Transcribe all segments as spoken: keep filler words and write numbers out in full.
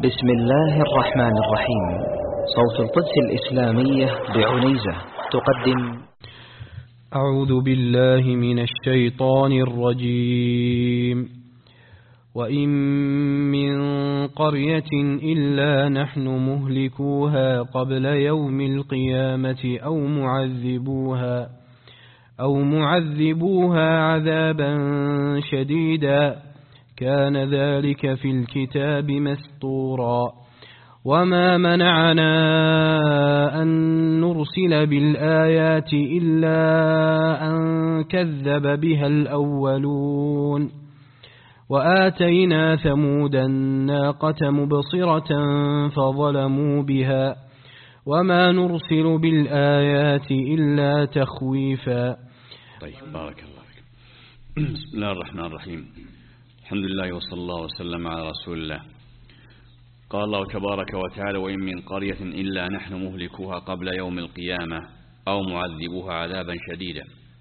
بسم الله الرحمن الرحيم. صوت القدس الإسلامية بعنيزة تقدم. أعوذ بالله من الشيطان الرجيم. وإن من قرية إلا نحن مهلكوها قبل يوم القيامة أو معذبوها أو معذبوها عذابا شديدا كان ذلك في الكتاب مسطورا. وما منعنا أن نرسل بالآيات إلا أن كذب بها الأولون. وآتينا ثمود الناقة مبصرة فظلموا بها وما نرسل بالآيات إلا تخويفا. طيب، بارك الله فيك. بسم الله الرحمن الرحيم. الحمد لله وصلى الله وسلم على رسول الله. قال الله تبارك وتعالى: وإن من قرية إلا نحن مهلكوها قبل يوم القيامة أو معذبوها عذابا شديدا.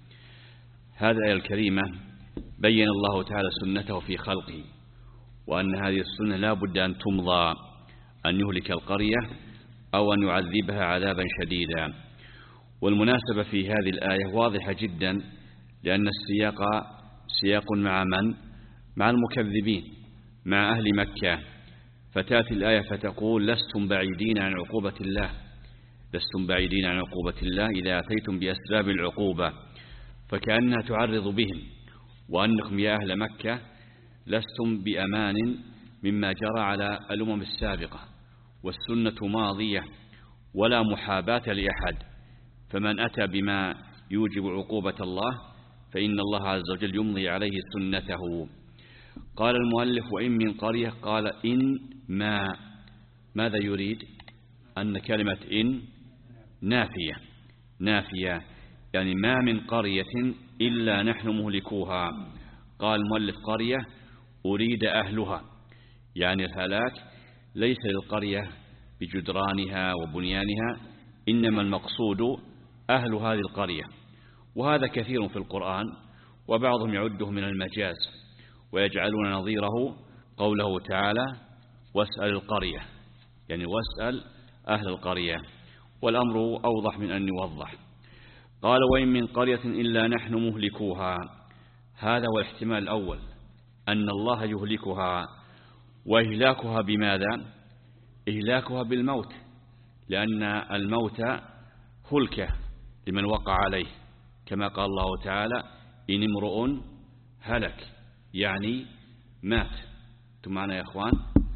هذه الآية الكريمة بين الله تعالى سنته في خلقه، وأن هذه السنة لا بد أن تمضى، أن يهلك القرية أو أن يعذبها عذابا شديدا. والمناسبة في هذه الآية واضحة جدا، لأن السياق سياق مع من؟ مع المكذبين، مع أهل مكة. فتأتي الآية فتقول: لستم بعيدين عن عقوبة الله، لستم بعيدين عن عقوبة الله إذا أتيتم بأسباب العقوبة، فكأنها تعرض بهم، وأنكم يا أهل مكة لستم بأمان مما جرى على الأمم السابقة، والسنة ماضية ولا محاباة لأحد، فمن أتى بما يوجب عقوبة الله فإن الله عز وجل يمضي عليه سنته. قال المؤلف: وإن من قرية، قال إن ما، ماذا يريد؟ أن كلمة إن نافية، نافية يعني ما من قرية إلا نحن مهلكوها. قال المؤلف: قرية أريد أهلها، يعني الهلاك ليس للقرية بجدرانها وبنيانها، إنما المقصود أهل هذه القرية. وهذا كثير في القرآن، وبعضهم يعده من المجاز، ويجعلون نظيره قوله تعالى: واسأل القرية، يعني واسأل أهل القرية، والأمر أوضح من أن يوضح. قال: وإن من قرية إلا نحن مهلكوها. هذا هو الاحتمال الأول، أن الله يهلكها. وإهلاكها بماذا؟ إهلاكها بالموت، لأن الموت هلكة لمن وقع عليه، كما قال الله تعالى: إن امرؤ هلك، يعني مات. أنتم معنا يا أخوان؟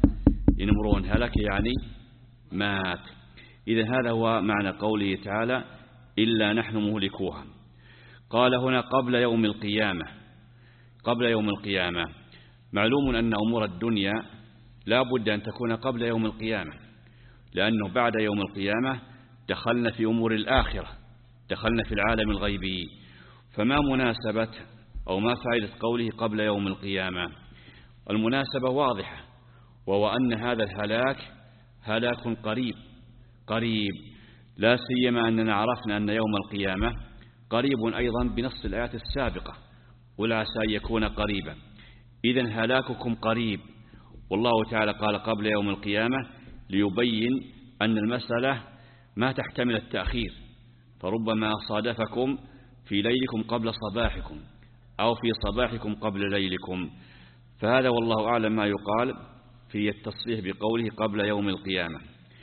إن امرؤ هلك يعني مات. إذن هذا هو معنى قوله تعالى: إلا نحن مهلكوها. قال هنا قبل يوم القيامة. قبل يوم القيامة، معلوم أن أمور الدنيا لا بد أن تكون قبل يوم القيامة، لأنه بعد يوم القيامة دخلنا في أمور الآخرة، دخلنا في العالم الغيبي. فما مناسبة أو ما فائدة قوله قبل يوم القيامة؟ المناسبة واضحة، وهو أن هذا الهلاك هلاك قريب قريب، لا سيما أننا عرفنا أن يوم القيامة قريب أيضا بنص الآيات السابقة: قل عسى أن يكون قريبا. إذن هلاككم قريب، والله تعالى قال قبل يوم القيامة ليبين أن المسألة ما تحتمل التأخير، فربما صادفكم في ليلكم قبل صباحكم، أو في صباحكم قبل ليلكم. فهذا والله أعلم ما يقال في التصريح بقوله قبل يوم القيامة.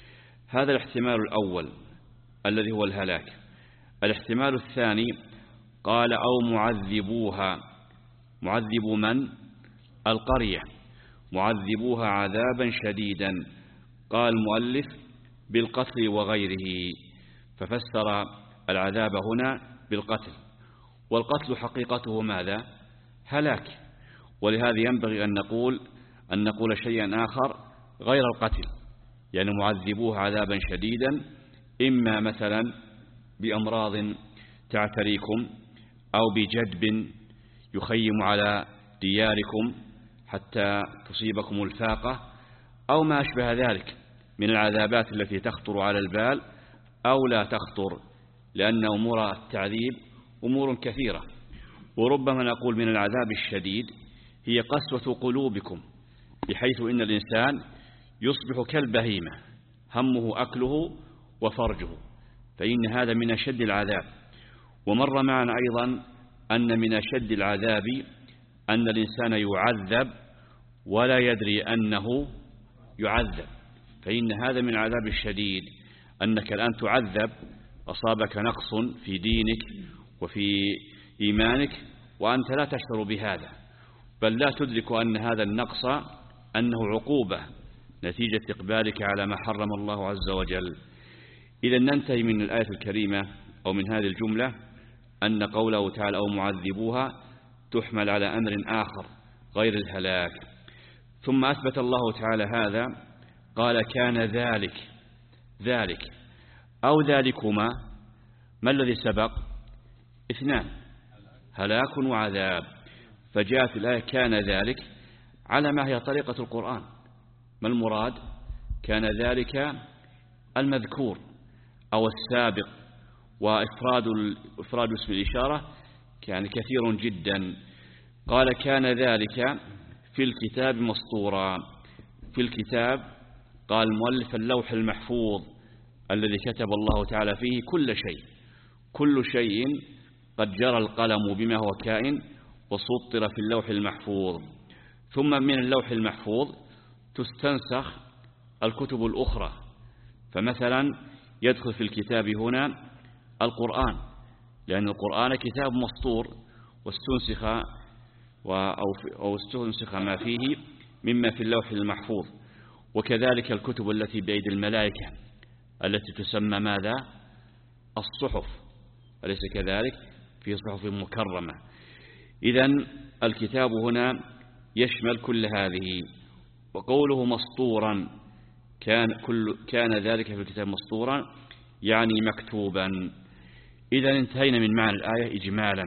هذا الاحتمال الأول الذي هو الهلاك. الاحتمال الثاني قال: أو معذبوها. معذبوا من؟ القرية. معذبوها عذابا شديدا. قال المؤلف: بالقتل وغيره، ففسر العذاب هنا بالقتل، والقتل حقيقته ماذا؟ هلاك. ولهذا ينبغي أن نقول أن نقول شيئا آخر غير القتل، يعني معذبوها عذابا شديدا، إما مثلا بأمراض تعتريكم، أو بجدب يخيم على دياركم حتى تصيبكم الفاقة، أو ما أشبه ذلك من العذابات التي تخطر على البال أو لا تخطر، لأن أمور التعذيب أمور كثيرة. وربما نقول من العذاب الشديد هي قسوة قلوبكم، بحيث إن الإنسان يصبح كالبهيمة همه أكله وفرجه، فإن هذا من أشد العذاب. ومر معنا أيضا أن من أشد العذاب أن الإنسان يعذب ولا يدري أنه يعذب، فإن هذا من العذاب الشديد، أنك الآن تعذب، أصابك نقص في دينك وفي إيمانك وأنت لا تشعر بهذا، بل لا تدرك أن هذا النقص أنه عقوبة نتيجة إقبالك على ما حرم الله عز وجل. إذا ننتهي من الآية الكريمة أو من هذه الجملة أن قوله تعالى أو معذبوها تحمل على أمر آخر غير الهلاك. ثم أثبت الله تعالى هذا، قال كان ذلك ذلك أو ذلكما، ما الذي سبق؟ اثنان، هلاك وعذاب، فجاءت الآية كان ذلك على ما هي طريقة القرآن. ما المراد؟ كان ذلك المذكور أو السابق، وإفراد إفراد اسم الإشارة كان كثير جدا. قال كان ذلك في الكتاب مسطورا. في الكتاب قال المؤلف اللوح المحفوظ الذي كتب الله تعالى فيه كل شيء، كل شيء قد جرى القلم بما هو كائن وسطر في اللوح المحفوظ. ثم من اللوح المحفوظ تستنسخ الكتب الأخرى، فمثلا يدخل في الكتاب هنا القرآن، لأن القرآن كتاب مسطور واستنسخ أو استنسخ ما فيه مما في اللوح المحفوظ. وكذلك الكتب التي بأيدي الملائكة التي تسمى ماذا؟ الصحف، أليس كذلك؟ في صحف مكرمة. إذن الكتاب هنا يشمل كل هذه. وقوله مسطورا كان, كل كان ذلك في الكتاب مسطورا يعني مكتوبا. إذن انتهينا من معنى الآية إجمالا،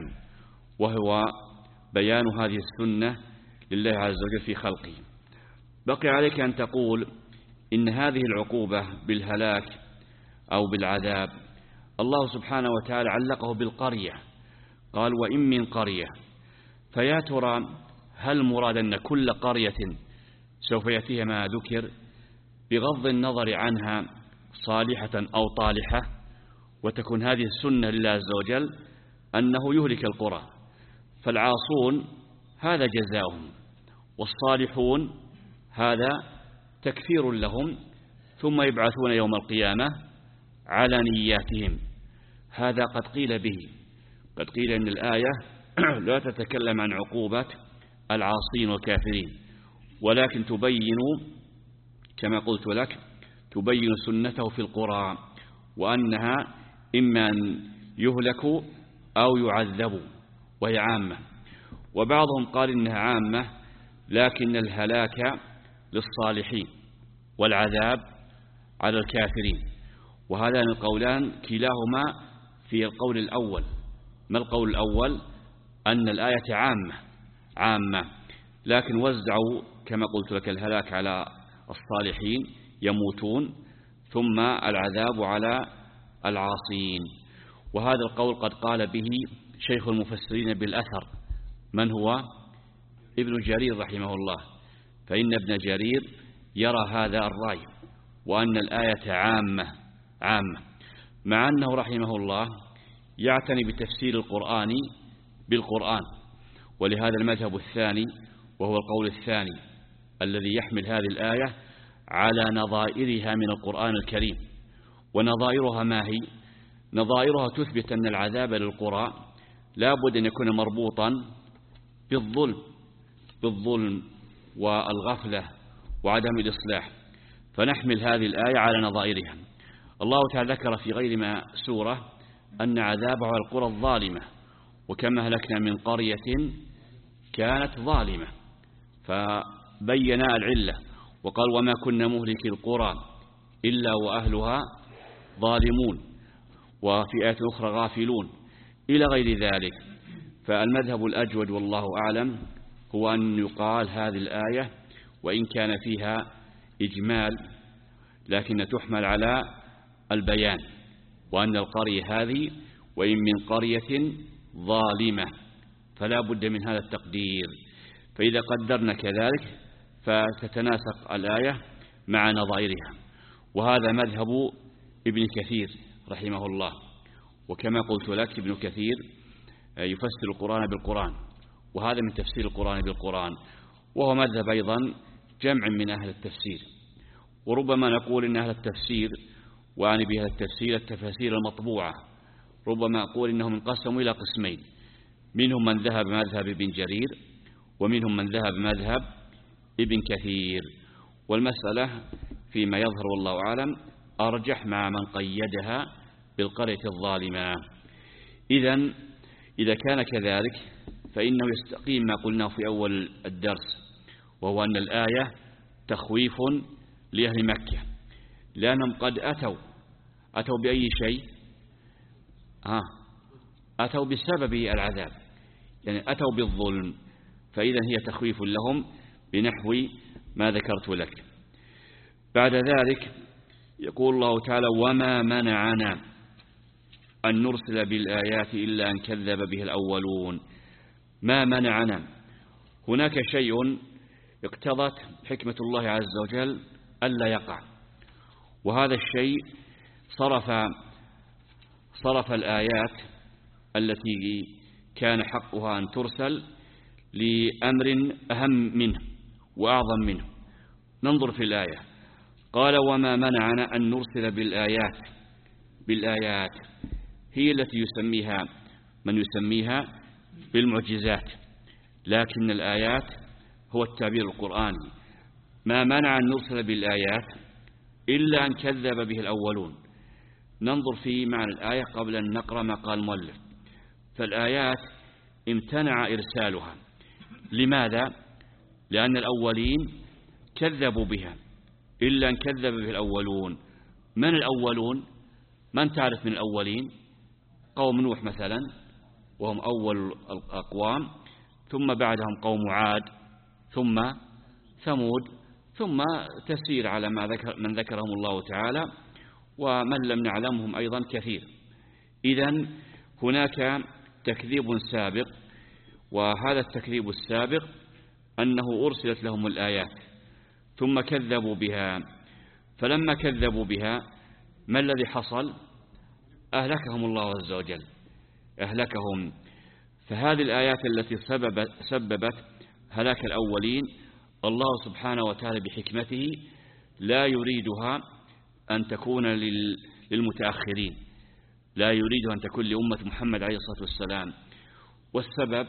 وهو بيان هذه السنة لله عز وجل في خلقه. بقي عليك أن تقول إن هذه العقوبة بالهلاك أو بالعذاب الله سبحانه وتعالى علقه بالقرية، قال وإن من قرية، فيا ترى هل مراد أن كل قرية سوف يأتيها ما ذكر بغض النظر عنها صالحة أو طالحة، وتكون هذه السنة لله عز وجل أنه يهلك القرى، فالعاصون هذا جزاؤهم، والصالحون هذا تكفير لهم، ثم يبعثون يوم القيامة على نياتهم. هذا قد قيل به، قد قيل أن الآية لا تتكلم عن عقوبة العاصين والكافرين، ولكن تبين كما قلت لك تبين سنته في القرى، وأنها إما أن يهلكوا أو يعذبوا، وهي عامة. وبعضهم قال إنها عامة لكن الهلاك للصالحين والعذاب على الكافرين، وهذان القولان كلاهما في القول الأول. ما القول الأول؟ أن الآية عامة عامة لكن وزعوا كما قلت لك الهلاك على الصالحين يموتون، ثم العذاب على العاصين. وهذا القول قد قال به شيخ المفسرين بالأثر، من هو؟ ابن جرير رحمه الله، فإن ابن جرير يرى هذا الرأي، وأن الآية عامة عامة، مع أنه رحمه الله يعتني بتفسير القرآن بالقرآن. ولهذا المذهب الثاني وهو القول الثاني الذي يحمل هذه الآية على نظائرها من القرآن الكريم. ونظائرها ما هي؟ نظائرها تثبت أن العذاب للقرى لا بد أن يكون مربوطا بالظلم بالظلم والغفلة وعدم الإصلاح، فنحمل هذه الآية على نظائرها. الله تعالى ذكر في غير ما سورة أن عذابه على القرى الظالمة، وكما هلكنا من قرية كانت ظالمة، فبين العلة وقال وما كنا مهلك القرى إلا وأهلها ظالمون، وفي آية أخرى غافلون، إلى غير ذلك. فالمذهب الأجود والله أعلم هو أن يقال هذه الآية وإن كان فيها إجمال لكن تحمل على البيان، وأن القرية هذه وإن من قرية ظالمة، فلا بد من هذا التقدير. فإذا قدرنا كذلك فتتناسق الآية مع نظائرها. وهذا مذهب ابن كثير رحمه الله. وكما قلت لك ابن كثير يفسر القرآن بالقرآن، وهذا من تفسير القرآن بالقرآن، وهو مذهب أيضا جمع من أهل التفسير. وربما نقول إن أهل التفسير، وأعني بها التفسير التفاسير المطبوعة، ربما أقول إنهم انقسموا إلى قسمين، منهم من ذهب مذهب ابن جرير، ومنهم من ذهب مذهب ابن كثير. والمسألة فيما يظهر والله أعلم أرجح مع من قيدها بالقرية الظالمة. إذن إذا كان كذلك فإنه يستقيم ما قلناه في أول الدرس، وهو أن الآية تخويف لأهل مكة، لأنهم قد أتوا أتوا بأي شيء ها أتوا بسبب العذاب، يعني أتوا بالظلم، فإذا هي تخويف لهم بنحو ما ذكرت لك. بعد ذلك يقول الله تعالى: وما منعنا أن نرسل بالآيات إلا أن كذب به الأولون. ما منعنا، هناك شيء اقتضت حكمة الله عز وجل ألا يقع، وهذا الشيء صرف صرف الآيات التي كان حقها أن ترسل لأمر أهم منه وأعظم منه. ننظر في الآية. قال: وما منعنا أن نرسل بالآيات. بالآيات هي التي يسميها من يسميها بالمعجزات، لكن الآيات هو التعبير القرآني. ما منع أن نرسل بالآيات إلا أن كذب به الأولون. ننظر في معنى الآية قبل أن نقرأ ما قال المؤلف. فالآيات امتنع إرسالها. لماذا؟ لأن الأولين كذبوا بها، إلا أن كذب به الأولون. من الأولون؟ من تعرف من الأولين؟ قوم نوح مثلا، وهم أول الأقوام، ثم بعدهم قوم عاد، ثم ثمود، ثم تسير على ما ذكر من ذكرهم الله تعالى، ومن لم نعلمهم أيضا كثير. إذن هناك تكذيب سابق، وهذا التكذيب السابق أنه أرسلت لهم الآيات ثم كذبوا بها. فلما كذبوا بها ما الذي حصل؟ أهلكهم الله عز وجل، أهلكهم. فهذه الآيات التي سببت, سببت هلاك الأولين الله سبحانه وتعالى بحكمته لا يريدها أن تكون للمتأخرين، لا يريد أن تكون لأمة محمد عليه الصلاة والسلام. والسبب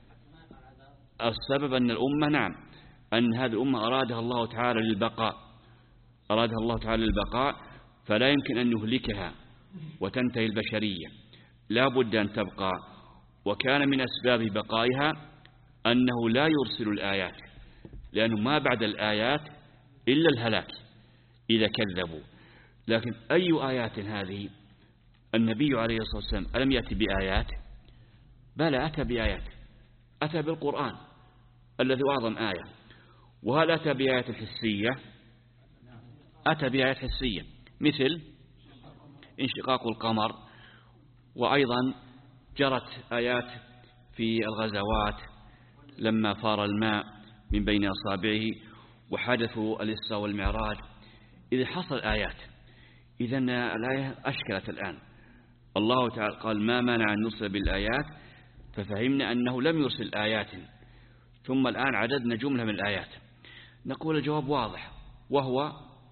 السبب أن الأمة نعم أن هذه الأمة أرادها الله تعالى للبقاء، أرادها الله تعالى للبقاء، فلا يمكن أن يهلكها وتنتهي البشرية، لا بد أن تبقى. وكان من أسباب بقائها أنه لا يرسل الآيات، لأنه ما بعد الآيات إلا الهلاك إذا كذبوا. لكن أي آيات هذه؟ النبي عليه الصلاة والسلام ألم يأتي بآيات؟ بلى أتى بآيات، أتى بالقرآن الذي أعظم آية. وهل أتى بآيات حسية؟ أتى بآيات حسية مثل انشقاق القمر، وأيضا جرت آيات في الغزوات لما فار الماء من بين أصابعه وحدثوا الإسراء والمعراج. إذا حصل آيات، إذن الآية أشكلت الآن. الله تعالى قال: ما منع أن نرسل بالآيات، ففهمنا أنه لم يرسل آيات، ثم الآن عددنا جملة من الآيات. نقول الجواب واضح، وهو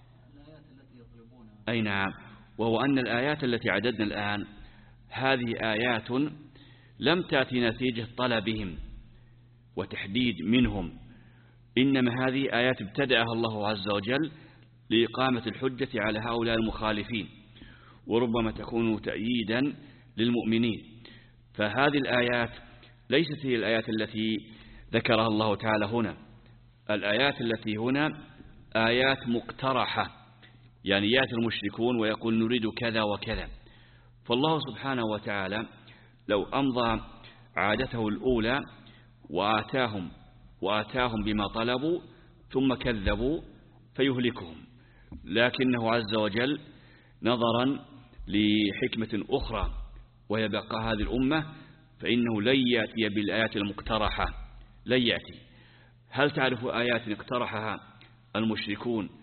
أي نعم، وهو أن الآيات التي عددنا الآن هذه آيات لم تأتي نتيجة طلبهم وتحديد منهم، إنما هذه آيات ابتدأها الله عز وجل لإقامة الحجة على هؤلاء المخالفين، وربما تكون تأييدا للمؤمنين. فهذه الآيات ليست هي الآيات التي ذكرها الله تعالى هنا. الآيات التي هنا آيات مقترحة، يعني يأتي المشركون ويقول نريد كذا وكذا، فالله سبحانه وتعالى لو أمضى عادته الأولى وآتاهم وآتاهم بما طلبوا ثم كذبوا فيهلكهم، لكنه عز وجل نظرا لحكمة أخرى وهي بقاء هذه الأمة فإنه لن يأتي بالآيات المقترحة، لن يأتي. هل تعرف آيات اقترحها المشركون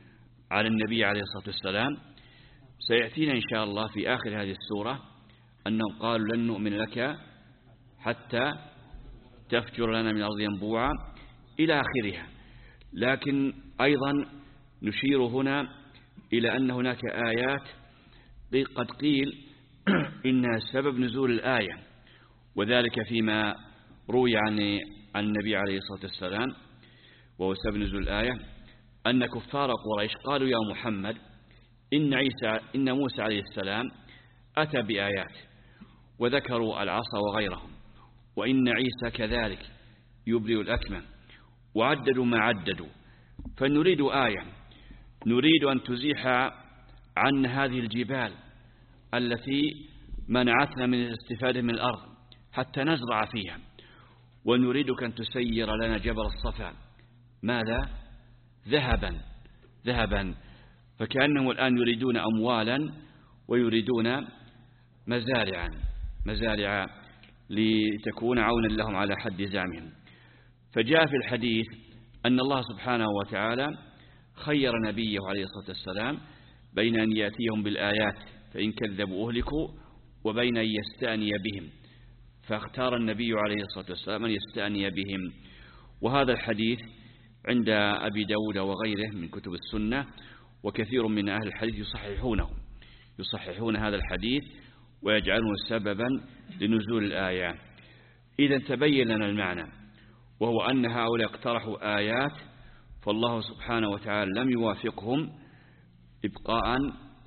على النبي عليه الصلاة والسلام. سيأتينا إن شاء الله في آخر هذه السورة أنهم قالوا لن نؤمن لك حتى تفجر لنا من الأرض ينبوعا إلى آخرها. لكن أيضا نشير هنا إلى أن هناك آيات قد قيل إن سبب نزول الآية، وذلك فيما روي عن النبي عليه الصلاة والسلام، وهو سبب نزول الآية أن كفار قريش قالوا يا محمد إن عيسى إن موسى عليه السلام أتى بآيات، وذكروا العصا وغيرهم، وإن عيسى كذلك يبرئ الأكمه، وعددوا ما عددوا. فنريد آية، نريد أن تزيح عن هذه الجبال التي منعتنا من الاستفادة من الأرض حتى نزرع فيها، ونريدك أن تسير لنا جبل الصفا ماذا؟ ذهبا ذهبا. فكأنهم الآن يريدون أموالا ويريدون مزارعا مزارعا لتكون عونا لهم على حد زعمهم. فجاء في الحديث أن الله سبحانه وتعالى خير نبيه عليه الصلاة والسلام بين أن يأتيهم بالآيات فإن كذبوا أهلكوا وبين أن يستأني بهم، فاختار النبي عليه الصلاة والسلام أن يستأني بهم. وهذا الحديث عند أبي داود وغيره من كتب السنة، وكثير من أهل الحديث يصححونه يصححون هذا الحديث ويجعلونه سببا لنزول الآية. إذا تبين لنا المعنى، وهو أن هؤلاء اقترحوا آيات فالله سبحانه وتعالى لم يوافقهم إبقاء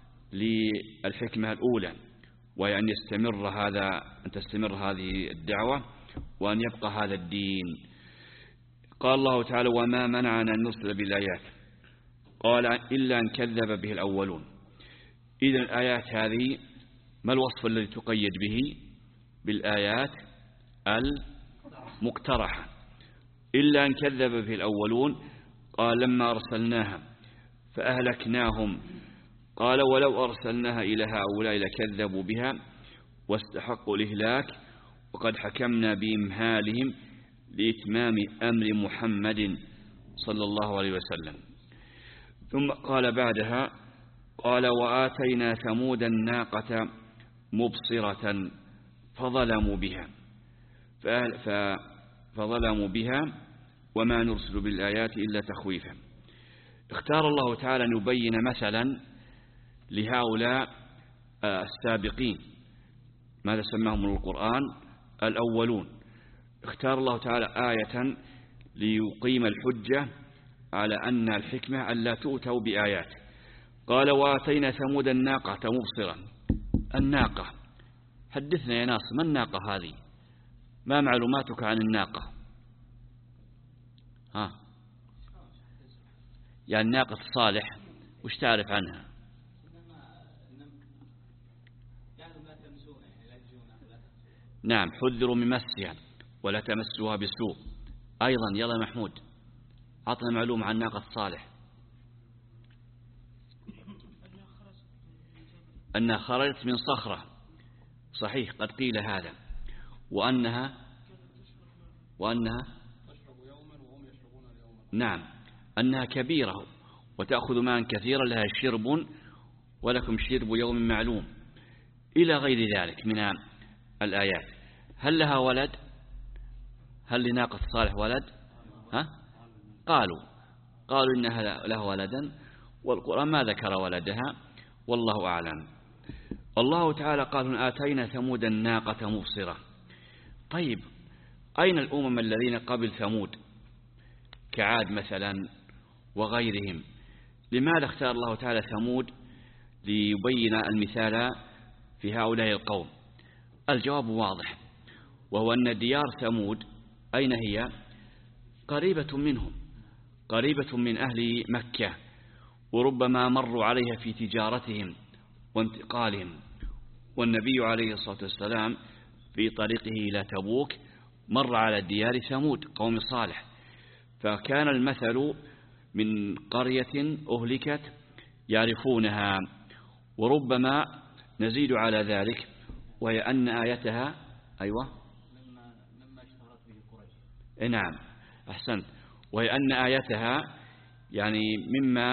للحكمة الأولى، وهي أن يستمر هذا أن تستمر هذه الدعوة وأن يبقى هذا الدين. قال الله تعالى وما منعنا أن نرسل بالآيات قال إلا أن كذب به الأولون. إذن الآيات هذه ما الوصف الذي تقيد به؟ بالآيات المقترحة. إلا أن كذب به الأولون قال لما أرسلناها فأهلكناهم، قال ولو أرسلناها إلى هؤلاء لكذبوا بها واستحقوا الإهلاك وقد حكمنا بإمهالهم لإتمام أمر محمد صلى الله عليه وسلم. ثم قال بعدها قال وآتينا ثمود الناقة مبصرة فظلموا بها فظلموا بها وما نرسل بالآيات إلا تخويفا. اختار الله تعالى أن يبين مثلا لهؤلاء السابقين ماذا سماهم القرآن الأولون. اختار الله تعالى آية ليقيم الحجة على أن الحكمة ألا تؤتوا بآيات. قال وآتينا ثمود الناقة مبصرا. الناقة، حدثنا يا ناصر ما الناقة هذه؟ ما معلوماتك عن الناقة؟ ها يعني ناقة صالح وش تعرف عنها؟ نعم حذروا من مسها ولا تمسوها بسوء. أيضا يلا محمود أعطنا معلومة عن ناقة صالح. أنها خرجت من صخرة، صحيح قد قيل هذا، وأنها وأنها نعم أنها كبيرة وتأخذ ماء كثيرا لها شرب ولكم شرب يوم معلوم إلى غير ذلك من الآيات. هل لها ولد؟ هل لناقة صالح ولد؟ ها؟ قالوا قالوا إنها لها ولدا، والقرآن ما ذكر ولدها والله أعلم. الله تعالى قال آتينا ثمود الناقة مبصرة. طيب أين الأمم الذين قبل ثمود كعاد مثلا وغيرهم؟ لماذا اختار الله تعالى ثمود ليبين المثال في هؤلاء القوم؟ الجواب واضح، وهو أن ديار ثمود أين هي؟ قريبة منهم، قريبة من أهل مكة، وربما مروا عليها في تجارتهم وانتقالهم. والنبي عليه الصلاة والسلام في طريقه إلى تبوك مر على ديار ثمود قوم صالح، فكان المثل من قرية أهلكت يعرفونها. وربما نزيد على ذلك وهي أن آيتها أيوة مما اشتهرت به قريش. نعم أحسنت. وهي أن آيتها يعني مما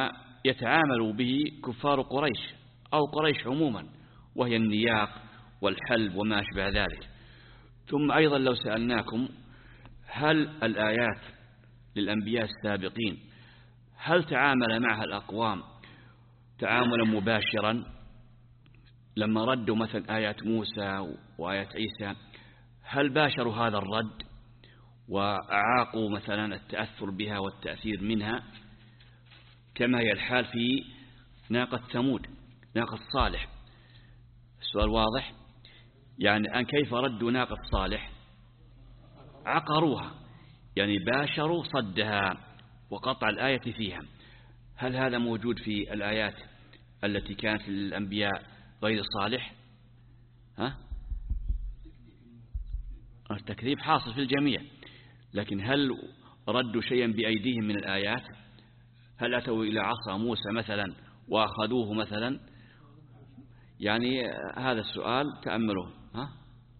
يتعامل به كفار قريش أو قريش عموما، وهي النياق والحلب وما أشبه ذلك. ثم أيضا لو سألناكم هل الآيات للأنبياء السابقين هل تعامل معها الأقوام تعاملا مباشرا؟ لما ردوا مثلا آيات موسى وآيات عيسى هل باشروا هذا الرد وأعاقوا مثلا التأثر بها والتأثير منها كما هي الحال في ناقة ثمود ناقة صالح؟ السؤال واضح. يعني أن كيف ردوا ناقة صالح؟ عقروها، يعني باشروا صدها وقطع الآية فيها. هل هذا موجود في الآيات التي كانت للأنبياء غير صالح؟ ها؟ التكذيب حاصل في الجميع، لكن هل ردوا شيئا بأيديهم من الآيات؟ هل أتوا إلى عصا موسى مثلا وأخذوه مثلا؟ يعني هذا السؤال تأملوه. ها؟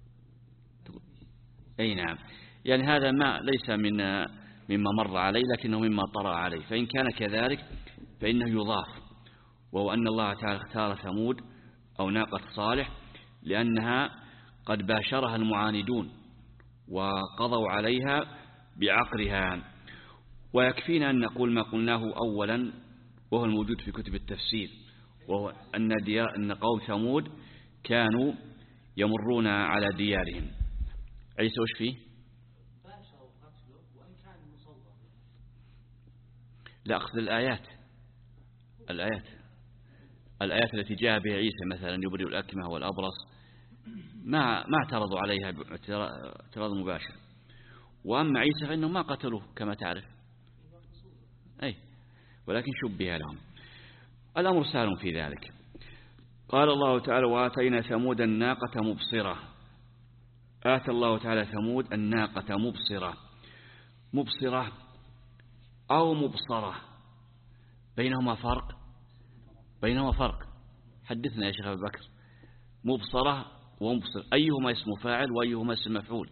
أي نعم، يعني هذا ما ليس من مما مر عليه، لكنه مما طرأ عليه. فإن كان كذلك فإنه يضاف، وهو أن الله تعالى اختار ثمود أو ناقة صالح لأنها قد باشرها المعاندون وقضوا عليها بعقرها. ويكفينا أن نقول ما قلناه أولا وهو الموجود في كتب التفسير، وهو أن, ديار أن قوم ثمود كانوا يمرون على ديارهم. عيسى وش فيه؟ لا، أخذ الآيات الآيات الآيات التي جاء بها عيسى مثلا يبرئ الأكمه والأبرص ما ما اعترضوا عليها اعتراض مباشر. وأما عيسى فإنهم ما قتلوه كما تعرف، أي ولكن شبه لهم. الأمر سهل في ذلك. قال الله تعالى وآتينا ثمود الناقة مبصرة. آتى الله تعالى ثمود الناقة مبصرة. مبصرة أو مبصرة بينهما فرق؟ بينهما فرق. حدثنا يا شيخ أبو بكر. مبصرة ومبصر أيهما اسم فاعل وأيهما اسم مفعول؟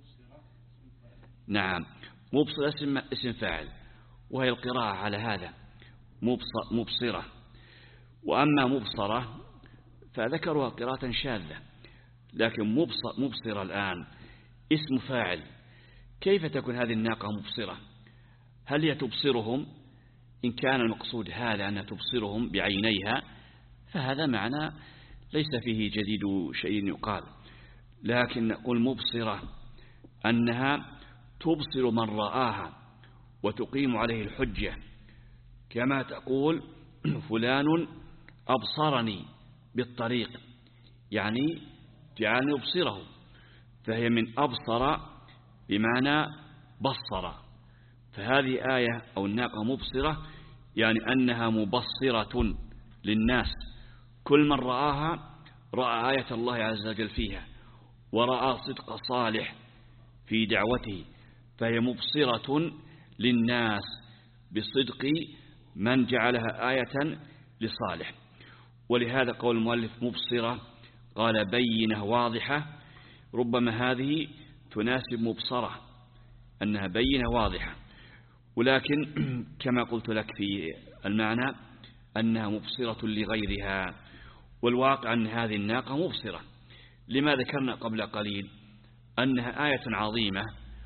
نعم، مبصرة اسم, اسم فاعل، وهي القراءة على هذا مبصرة. وأما مبصرة فذكرها قراءة شاذة، لكن مبصر مبصرة الآن اسم فاعل. كيف تكون هذه الناقة مبصرة؟ هل هي تبصرهم؟ إن كان المقصود هذا أنها تبصرهم بعينيها فهذا معنى ليس فيه جديد شيء يقال، لكن نقول مبصرة أنها تبصر من رآها وتقيم عليه الحجة، كما تقول فلان أبصرني بالطريق، يعني جعلني أبصره، فهي من أبصر بمعنى بصر. فهذه آية أو الناقة مبصرة يعني أنها مبصرة للناس، كل من رآها رأى آية الله عز وجل فيها ورأى صدق صالح في دعوته، فهي مبصرة للناس بصدق من جعلها آية لصالح. ولهذا قول المؤلف مبصرة قال بينة واضحة، ربما هذه تناسب مبصرة أنها بينة واضحة، ولكن كما قلت لك في المعنى أنها مبصرة لغيرها، والواقع أن هذه الناقة مبصرة. لما ذكرنا قبل قليل أنها آية عظيمة،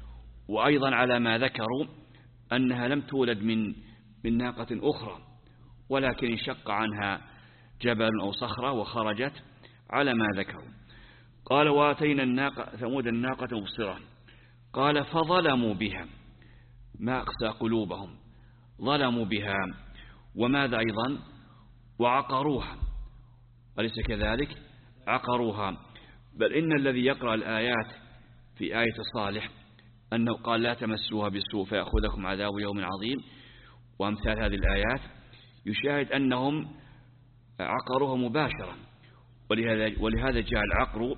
وأيضا على ما ذكروا أنها لم تولد من من ناقة أخرى، ولكن انشق عنها جبل أو صخرة وخرجت على ما ذكروا. قال وآتينا الناقة ثمود الناقة مبصرة. قال فظلموا بها، ما أقسى قلوبهم، ظلموا بها. وماذا أيضا؟ وعقروها، أليس كذلك؟ عقروها. بل إن الذي يقرأ الآيات في آية صالح أنه قال لا تمسوها بالسوء فيأخذكم عذاب يوم عظيم وأمثال هذه الآيات، يشاهد أنهم عقروها مباشرة، ولهذا, ولهذا جاء العقر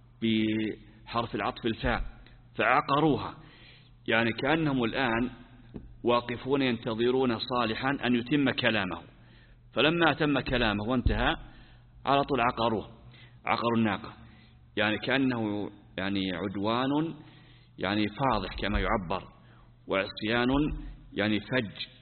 بحرف العطف الفاء، فعقروها، يعني كأنهم الآن واقفون ينتظرون صالحا أن يتم كلامه، فلما أتم كلامه وانتهى على طول عقروه، عقروا الناقة، يعني كأنه يعني عدوان يعني فاضح كما يعبر، وعصيان يعني فج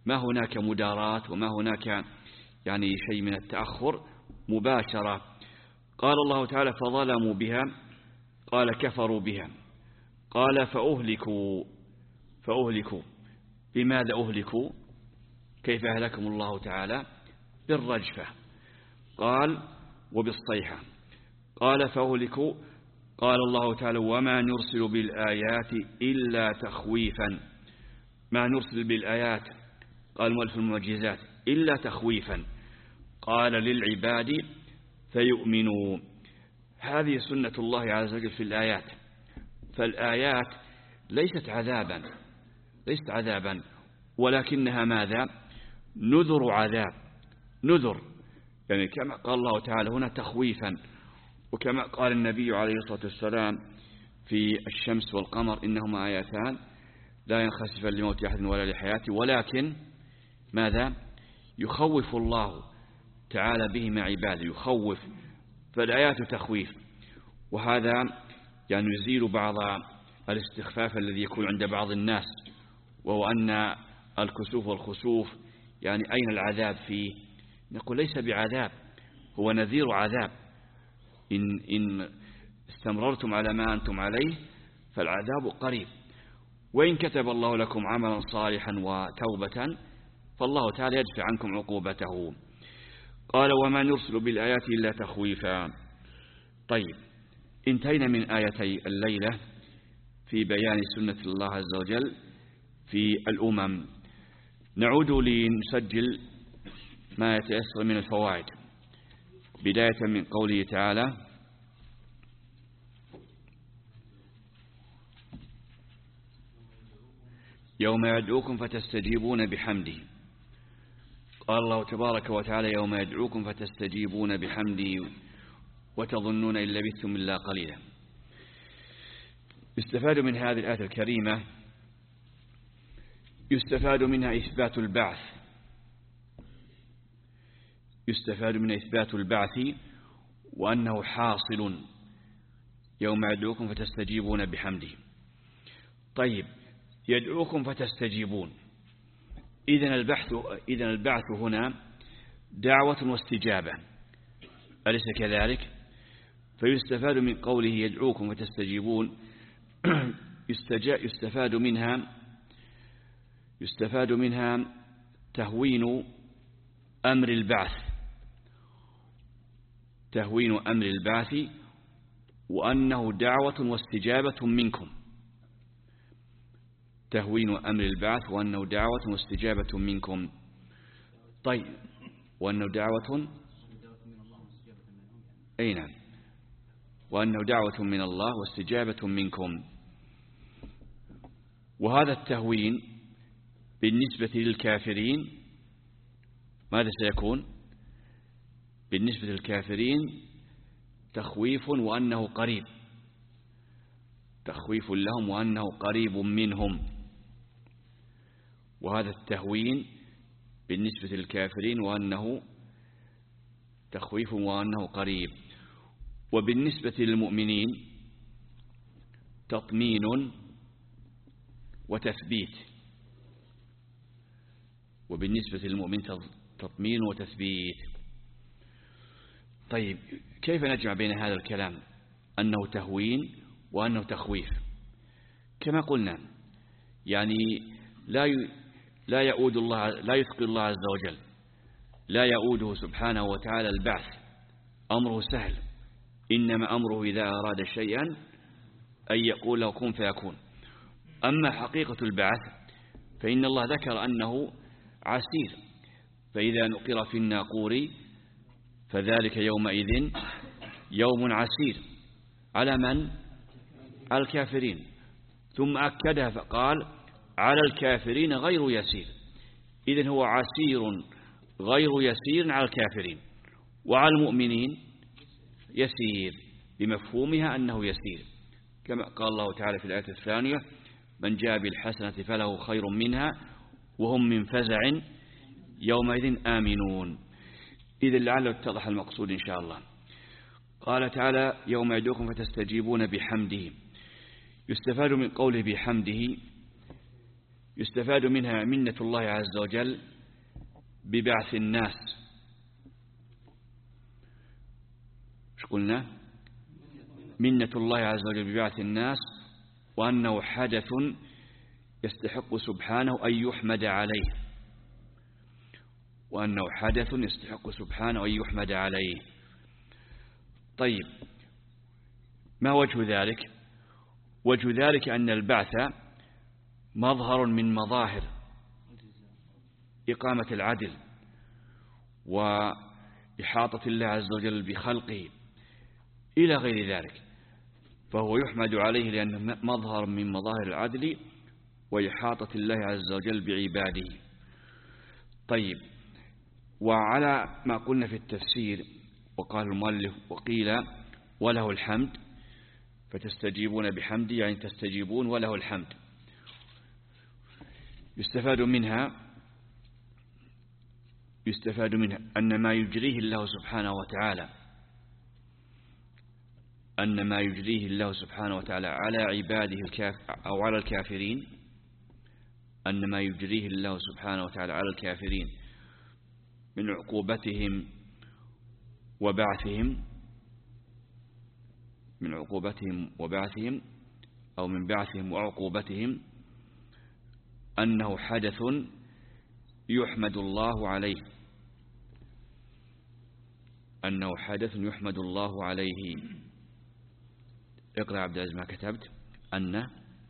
ما هناك مدارات وما هناك يعني شيء من التأخر، مباشرة. قال الله تعالى فظلموا بها، قال كفروا بها، قال فأهلكوا فأهلكوا بماذا أهلكوا؟ كيف أهلكم الله تعالى؟ بالرجفة. قال وبالصيحة. قال فأهلكوا، قال الله تعالى وما نرسل بالآيات إلا تخويفا. ما نرسل بالآيات، قال مؤلف المعجزات، إلا تخويفا. قال للعباد فيؤمنوا. هذه سنة الله عز وجل في الآيات. فالآيات ليست عذابا ليست عذابا ولكنها ماذا؟ نذر عذاب. نذر يعني كما قال الله تعالى هنا تخويفا، وكما قال النبي عليه الصلاة والسلام في الشمس والقمر إنهما آياتان لا ينخسفان لموت أحد ولا لحياته، ولكن ماذا؟ يخوف الله تعالى بهما عباده، يخوف. فالآيات تخويف، وهذا يعني يزيل بعض الاستخفاف الذي يكون عند بعض الناس، وهو أن الكسوف والخسوف يعني أين العذاب فيه؟ نقول ليس بعذاب، هو نذير عذاب. إن, إن استمررتم على ما أنتم عليه فالعذاب قريب، وإن كتب الله لكم عملا صالحا وتوبة فالله تعالى يدفع عنكم عقوبته. قال وما نرسل بالآيات إلا تخويفا. طيب، انتهينا من آيتي الليلة في بيان سنة الله عز وجل في الأمم. نعود لنسجل ما يتيسر من الفوائد، بداية من قوله تعالى يوم يدعوكم فتستجيبون بحمده. قال الله تبارك وتعالى يوم يدعوكم فتستجيبون بحمده وتظنون إن لبثتم إلا قليلا. يستفاد من هذه الآية الكريمة يستفاد منها إثبات البعث يستفاد من إثبات البعث وأنه حاصل يوم يدعوكم فتستجيبون بحمده. طيب، يدعوكم فتستجيبون، إذن البحث إذن البعث هنا دعوة واستجابة، أليس كذلك؟ فيستفاد من قوله يدعوكم فتستجيبون يستفاد منها يستفاد منها تهوين أمر البعث تهوين أمر البعث وأنه دعوة واستجابة منكم تهوين أمر البعث وأنه دعوة واستجابة منكم. طيب، وأنه دعوة أي نعم وأنه دعوة من الله واستجابة منكم. وهذا التهوين بالنسبة للكافرين ماذا سيكون؟ بالنسبة للكافرين تخويف وأنه قريب تخويف لهم وأنه قريب منهم. وهذا التهوين بالنسبة للكافرين وأنه تخويف وأنه قريب. وبالنسبة للمؤمنين تطمين وتثبيت وبالنسبة للمؤمن تطمين وتثبيت. طيب، كيف نجمع بين هذا الكلام أنه تهوين وأنه تخويف؟ كما قلنا يعني لا لا يؤود الله لا يثقل الله عز وجل، لا يؤوده سبحانه وتعالى البعث، أمره سهل، إنما أمره إذا أراد شيئا أن يقول له كن فيكون. أما حقيقة البعث فإن الله ذكر أنه عسير، فإذا نقر في الناقور فذلك يومئذ يوم عسير على من؟ على الكافرين. ثم أكدها فقال على الكافرين غير يسير. إذن هو عسير غير يسير على الكافرين، وعلى المؤمنين يسير بمفهومها أنه يسير، كما قال الله تعالى في الآية الثانية من جاء بالحسنة فله خير منها وهم من فزع يومئذ آمنون. إذن لعله اتضح المقصود إن شاء الله. قال تعالى يوم يدعوكم فتستجيبون بحمده. يستفاد من قوله بحمده يستفاد منها منة الله عز وجل ببعث الناس. ايش قلنا؟ منة الله عز وجل ببعث الناس، وأنه حدث يستحق سبحانه أن يحمد عليه، وأنه حدث يستحق سبحانه أن يحمد عليه. طيب، ما وجه ذلك؟ وجه ذلك أن البعث مظهر من مظاهر إقامة العدل وإحاطة الله عز وجل بخلقه إلى غير ذلك، فهو يحمد عليه لأنه مظهر من مظاهر العدل وإحاطة الله عز وجل بعباده. طيب، وعلى ما قلنا في التفسير وقال المؤلف وقيل وله الحمد، فتستجيبون بحمده يعني تستجيبون وله الحمد. يستفاد منها يستفاد منها أن ما يجريه الله سبحانه وتعالى أن ما يجريه الله سبحانه وتعالى على عباده الكاف أو على الكافرين أن ما يجريه الله سبحانه وتعالى على الكافرين من عقوبتهم وبعثهم من عقوبتهم وبعثهم أو من بعثهم وعقوبتهم أنه حدث يحمد الله عليه أنه حدث يحمد الله عليه. اقرأ عبد العزيز ما كتبت. أن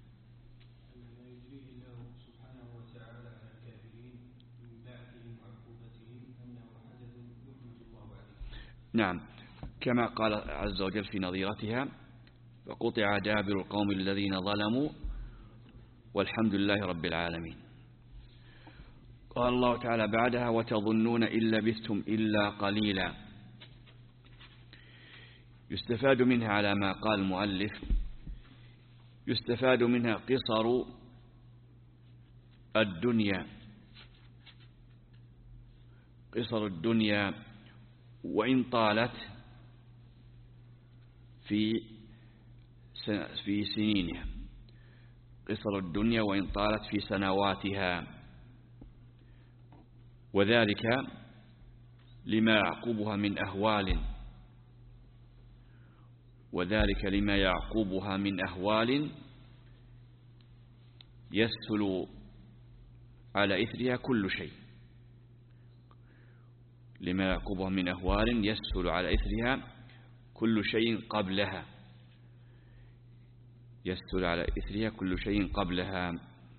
نعم، كما قال عز وجل في نظيرتها فقطع دابر القوم الذين ظلموا والحمد لله رب العالمين. قال الله تعالى بعدها وتظنون إن لبثتم إلا قليلا. يستفاد منها على ما قال المؤلف يستفاد منها قصر الدنيا قصر الدنيا وإن طالت في في سنينها قصر الدنيا وإن طالت في سنواتها، وذلك لما يعقبها من أهوال وذلك لما يعقبها من أهوال يسهل على إثرها كل شيء لما يعقبها من أهوال يسهل على إثرها كل شيء قبلها يسهل على إثرها كل شيء قبلها.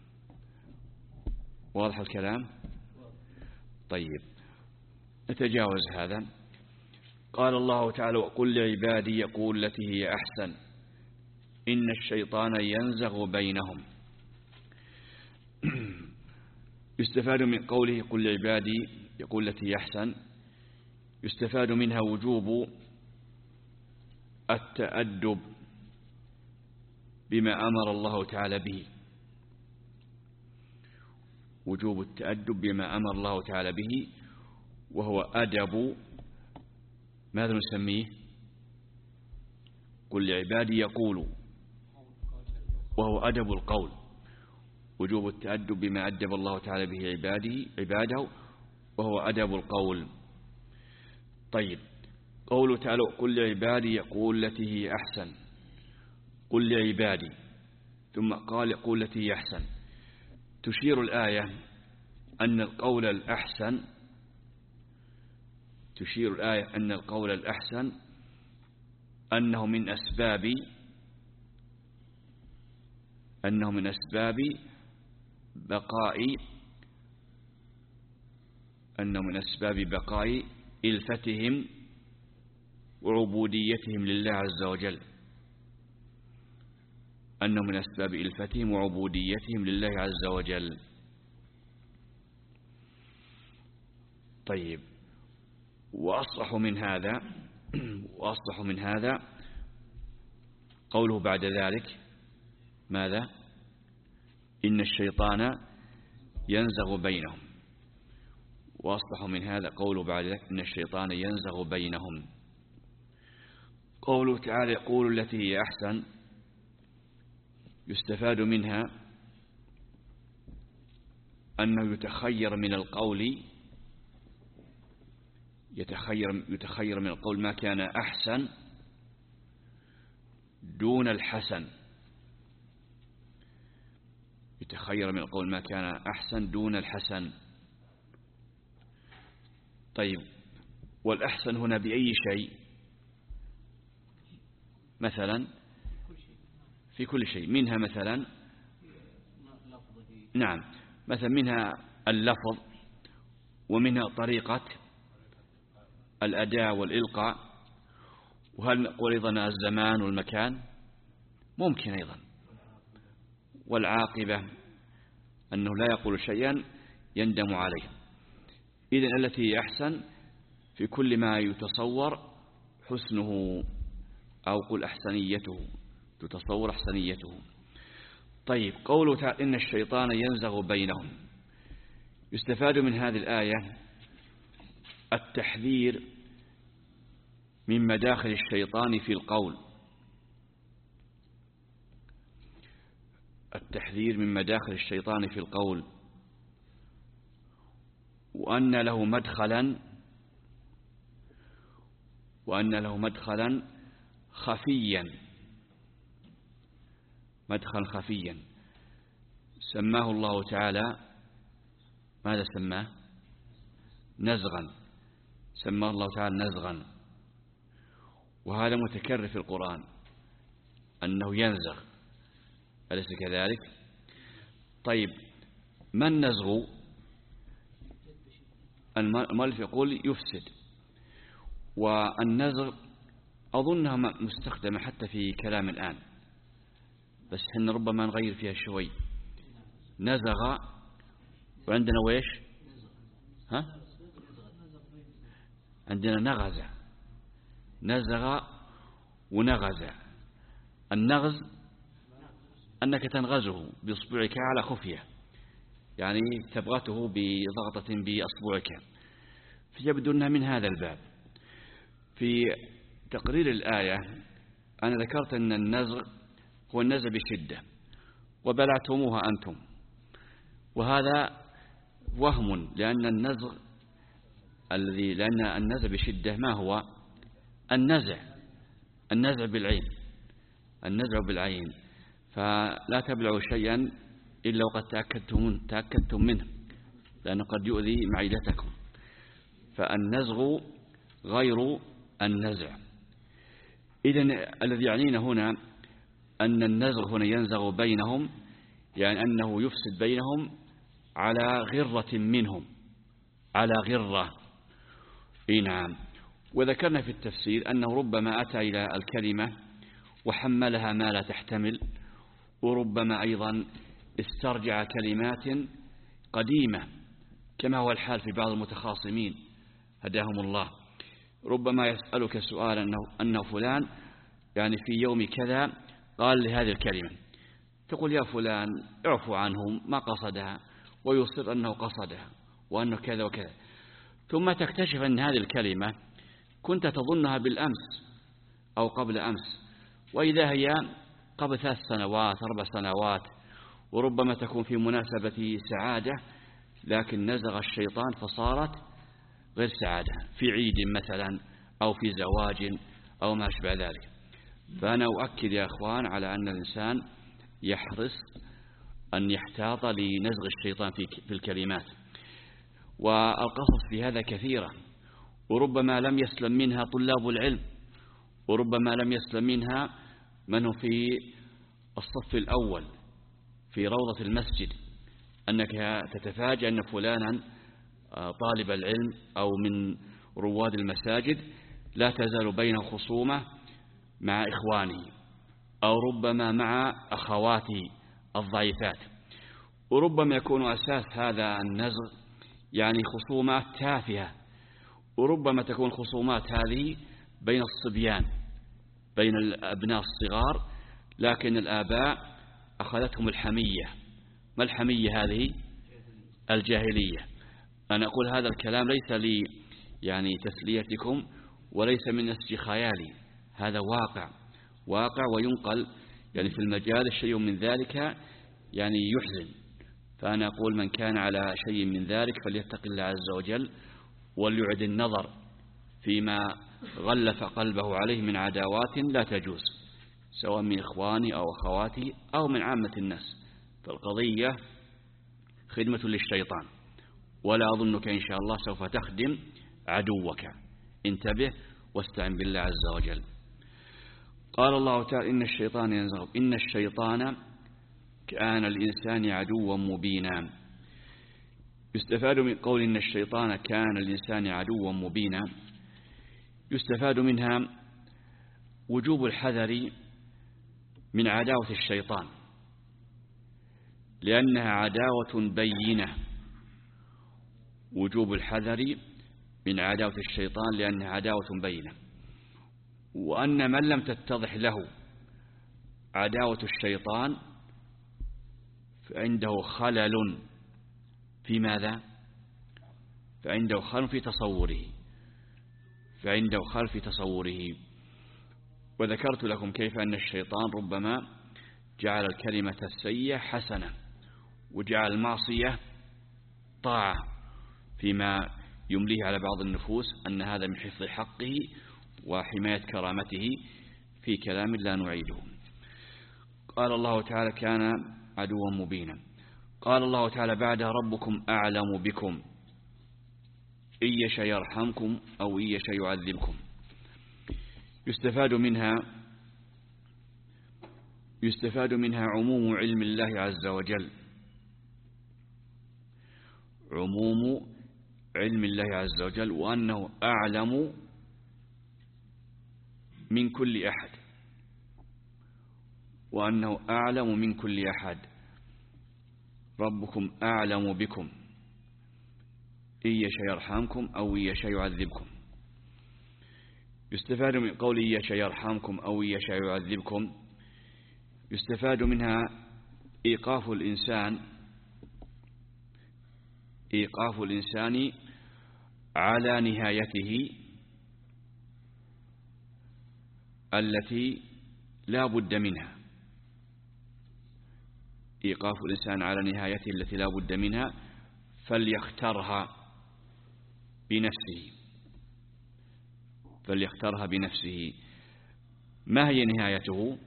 واضح الكلام؟ طيب، نتجاوز هذا. قال الله تعالى وقل لعبادي يقول التي هي أحسن إن الشيطان ينزغ بينهم. يستفاد من قوله قل لعبادي يقول التي هي أحسن يستفاد منها وجوب التأدب بما أمر الله تعالى به وجوب التأدب بما أمر الله تعالى به وهو أدب ماذا نسميه؟ قل لعبادي يقولوا، وهو أدب القول. وجوب التأدب بما أدب الله تعالى به عباده عباده وهو أدب القول. طيب، قوله تعالى قل لعبادي يقول التي هي أحسن قل لعبادي ثم قال يقول التي هي أحسن، تشير الآية أن القول الأحسن تشير الآية أن القول الأحسن أنه من أسباب أنه من أسباب بقاء أنه من أسباب بقاء إلفتهم وعبوديتهم لله عز وجل أنه من أسباب إلفتهم وعبوديتهم لله عز وجل. طيب، وأصح من هذا وأصح من هذا قوله بعد ذلك ماذا؟ إن الشيطان ينزغ بينهم. وأصح من هذا قوله بعد ذلك إن الشيطان ينزغ بينهم. قوله تعالى يقول التي هي أحسن يستفاد منها أنه يتخير من القول يتخير, يتخير من القول ما كان أحسن دون الحسن يتخير من القول ما كان أحسن دون الحسن. طيب، والأحسن هنا بأي شيء؟ مثلا في كل شيء، منها مثلا نعم مثلا منها اللفظ، ومنها طريقة الأداء والإلقاء، وهل نقول أيضا الزمان والمكان؟ ممكن أيضا. والعاقبة أنه لا يقول شيئا يندم عليه. إذن التي أحسن في كل ما يتصور حسنه أو قل أحسنيته، تتصور أحسنيته. طيب، قوله تعالى إن الشيطان ينزغ بينهم، يستفاد من هذه الآية التحذير من مداخل الشيطان في القول، التحذير من مداخل الشيطان في القول، وأن له مدخلا وأن له مدخلا خفيا، مدخلا خفيا سماه الله تعالى، ماذا سماه؟ نزغا، سماه الله تعالى نزغا، وهذا متكرر في القرآن أنه ينزغ، أليس كذلك؟ طيب، ما النزغ؟ المؤلف يقول يفسد، والنزغ أظنها مستخدمة حتى في كلام الآن، بس حنا ربما نغير فيها شوي. نزغ، وعندنا ويش؟ ها؟ عندنا نغز، نزغ ونغز. النغز أنك تنغزه بإصبعك على خفية، يعني تبغته بضغطة بأصبعك، فيبدو أنها من هذا الباب. في تقرير الآية أنا ذكرت أن النزغ هو النزغ بشدة، وبلعتموها أنتم، وهذا وهم، لأن النزغ الذي لأن النزع بشدة ما هو؟ النزع، النزع بالعين، النزع بالعين، فلا تبلعوا شيئا إلا وقد تأكدتم, تأكدتم منه، لأنه قد يؤذي معدتكم. فالنزغ غير النزع. إذن الذي يعنينا هنا أن النزغ هنا ينزغ بينهم، يعني أنه يفسد بينهم على غرة منهم، على غرة. إيه نعم. وذكرنا في التفسير أنه ربما أتى إلى الكلمة وحملها ما لا تحتمل، وربما أيضا استرجع كلمات قديمة كما هو الحال في بعض المتخاصمين هداهم الله. ربما يسألك سؤال أنه, أنه فلان يعني في يوم كذا قال لهذه الكلمة، تقول يا فلان اعفو عنهم ما قصدها، ويصر أنه قصدها وأنه كذا وكذا، ثم تكتشف أن هذه الكلمة كنت تظنها بالأمس أو قبل أمس، وإذا هي قبل ثلاث سنوات أربع سنوات، وربما تكون في مناسبة سعادة، لكن نزغ الشيطان فصارت غير سعادة، في عيد مثلا أو في زواج أو ما أشبه ذلك. فأنا أؤكد يا أخوان على أن الإنسان يحرص أن يحتاط لنزغ الشيطان في الكلمات، والقصص في هذا كثيرة، وربما لم يسلم منها طلاب العلم، وربما لم يسلم منها من هو في الصف الأول في روضة المسجد، أنك تتفاجأ أن فلانا طالب العلم أو من رواد المساجد لا تزال بينه خصومة مع إخوانه، أو ربما مع أخواته الضعيفات، وربما يكون أساس هذا النزغ يعني خصومات تافهة، وربما تكون خصومات هذه بين الصبيان، بين الأبناء الصغار، لكن الآباء أخذتهم الحمية. ما الحمية هذه؟ الجاهلية. أنا أقول هذا الكلام ليس لي يعني تسليتكم، وليس من نسج خيالي، هذا واقع واقع وينقل يعني في المجال. الشيء من ذلك يعني يحزن فأنا أقول من كان على شيء من ذلك فليتق الله عز وجل وليعد النظر فيما غلف قلبه عليه من عداوات لا تجوز، سواء من إخواني أو أخواتي أو من عامة الناس، فالقضية خدمة للشيطان، ولا أظنك إن شاء الله سوف تخدم عدوك. انتبه واستعن بالله عز وجل. قال الله تعالى إن الشيطان ينزغ إن الشيطان كان الإنسان عدوا مبينا. يستفاد من قول إن الشيطان كان الإنسان عدوا مبينا، يستفاد منها وجوب الحذر من عداوة الشيطان، لأنها عداوة بينة. وجوب الحذر من عداوة الشيطان لأنها عداوة بينة، وأن من لم تتضح له عداوة الشيطان فعنده خلل في ماذا؟ فعنده خلل في تصوره فعنده خلل في تصوره وذكرت لكم كيف أن الشيطان ربما جعل الكلمة السيئة حسنة، وجعل المعصية طاعة، فيما يمليه على بعض النفوس أن هذا من حفظ حقه وحماية كرامته في كلام لا نعيده. قال الله تعالى كان عدوا مبينا. قال الله تعالى بعدها ربكم أعلم بكم إن يشاء يرحمكم أو إن يشاء يعذبكم. يستفاد منها يستفاد منها عموم علم الله عز وجل، عموم علم الله عز وجل، وأنه أعلم من كل أحد وأنه أعلم من كل أحد. ربكم أعلم بكم إن يشاء يرحمكم أو إن يشاء يعذبكم. يستفاد من قول إن يشاء يرحمكم أو إن يشاء يعذبكم، يستفاد منها إيقاف الإنسان إيقاف الإنسان على نهايته التي لا بد منها إيقاف الإنسان على نهايته التي لا بد منها فليختارها بنفسه فليختارها بنفسه. ما هي نهايته؟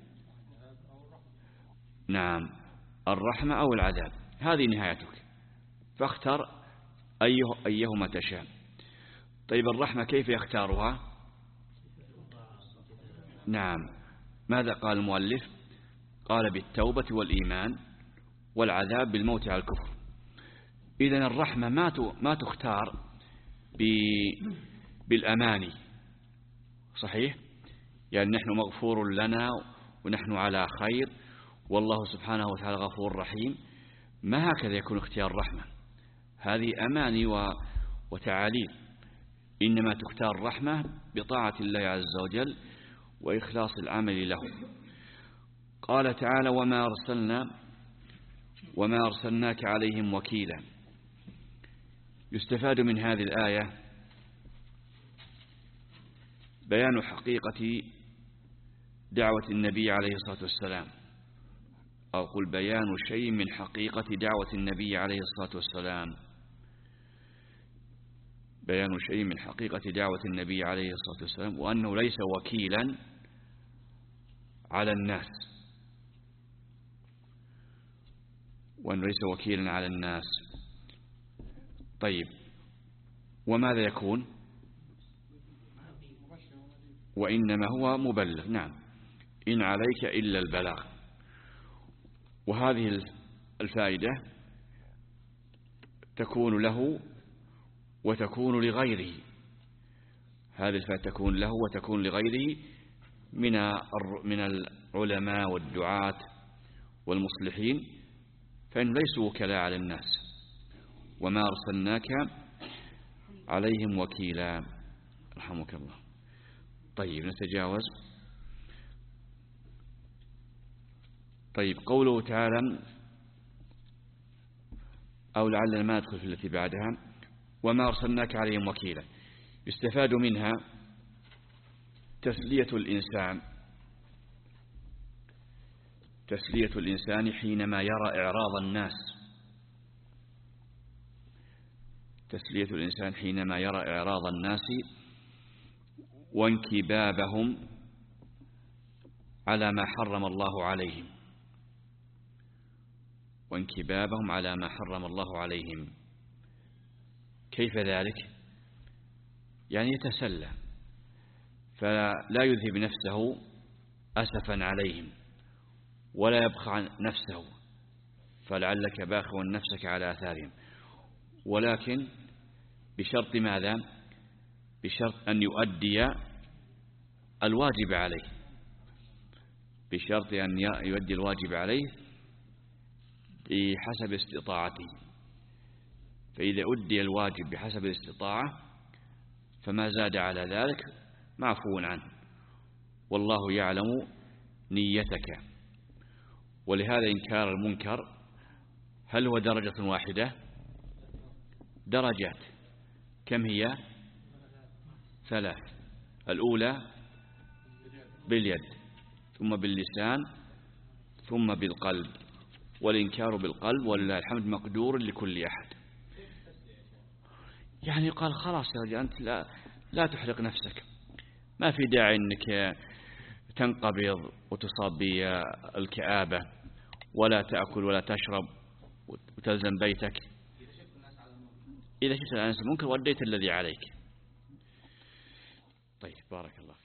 نعم، الرحمة أو العذاب، هذه نهايتك، فاختر أيه أيهما تشاء. طيب الرحمة كيف يختارها؟ نعم، ماذا قال المؤلف؟ قال بالتوبة والإيمان، والعذاب بالموت على الكفر. إذن الرحمة ما ما تختار بالأماني، صحيح؟ يعني نحن مغفور لنا ونحن على خير والله سبحانه وتعالى غفور رحيم، ما هكذا يكون اختيار الرحمة، هذه أماني وتعاليل. إنما تختار الرحمة بطاعة الله عز وجل وإخلاص العمل له. قال تعالى وما أرسلنا وما أرسلناك عليهم وكيلا. يستفاد من هذه الآية بيان حقيقة دعوة النبي عليه الصلاة والسلام، أو قل بيان شيء من حقيقة دعوة النبي عليه الصلاة والسلام بيان شيء من حقيقة دعوة النبي عليه الصلاة والسلام وأنه ليس وكيلا على الناس وأنه ليس وكيلا على الناس. طيب وماذا يكون؟ وإنما هو مبلغ. نعم، إن عليك إلا البلاغ. وهذه الفائدة تكون له وتكون لغيره، هذه الفائدة تكون له وتكون لغيره من من العلماء والدعاة والمصلحين، فإن ليسوا وكلاء على الناس. وما أرسلناك عليهم وكيلا، رحمك الله. طيب نتجاوز. طيب قوله تعالى أو لعلنا ما ندخل في التي بعدها وما أرسلناك عليهم وكيلا، يستفاد منها تسلية الإنسان تسلية الإنسان حينما يرى إعراض الناس تسلية الإنسان حينما يرى إعراض الناس وانكبابهم على ما حرم الله عليهم وانكبابهم على ما حرم الله عليهم. كيف ذلك؟ يعني يتسلى فلا يذهب نفسه أسفا عليهم ولا يبخع عن نفسه فلعلك باخع نفسك على آثارهم، ولكن بشرط ماذا؟ بشرط أن يؤدي الواجب عليه، بشرط أن يؤدي الواجب عليه بحسب استطاعته. فإذا أدي الواجب بحسب الاستطاعة فما زاد على ذلك معفو عنه، والله يعلم نيتك. ولهذا إنكار المنكر هل هو درجة واحدة؟ درجات. كم هي؟ ثلاث. الأولى باليد، ثم باللسان، ثم بالقلب. والإنكار بالقلب ولله الحمد مقدور لكل أحد. يعني قال خلاص يا رجل أنت لا, لا تحرق نفسك، ما في داعي أنك تنقبض وتصاب بالكآبة ولا تأكل ولا تشرب وتلزم بيتك. إذا شفت الناس المنكر وديت الذي عليك. طيب بارك الله.